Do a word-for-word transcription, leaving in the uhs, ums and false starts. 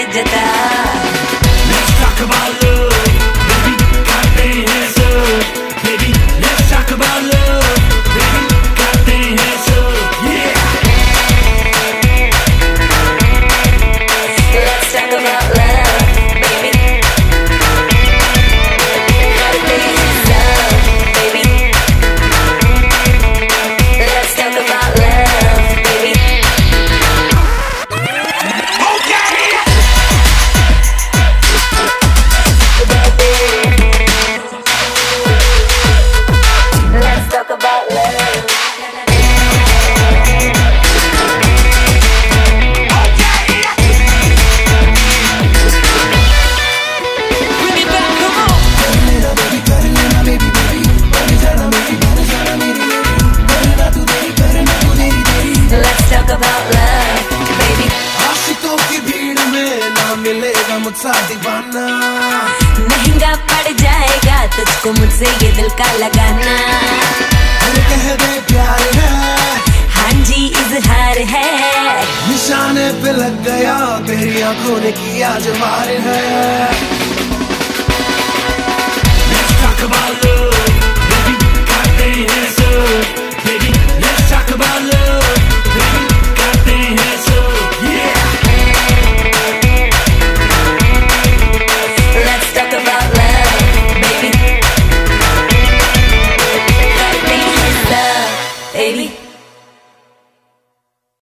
जता। Let's talk about love, baby, करते हैं सब, baby, let's talk about love, baby, करते हैं सब, yeah. Let's talk about love, baby. करते हैं सब, baby. Let's talk about love, baby. Let's talk about love. Let's talk about love, baby. आशिकों की भीड़ में ना मिलेगा मुझसा दीवाना, महंगा पड़ जाएगा तुझको मुझसे ये दिल का लगाना। अरे कह दे प्यार है, हाँ जी इजहार है, निशाने पे लग गया तेरी आंखों ने किया जो मार है। Let's talk about love.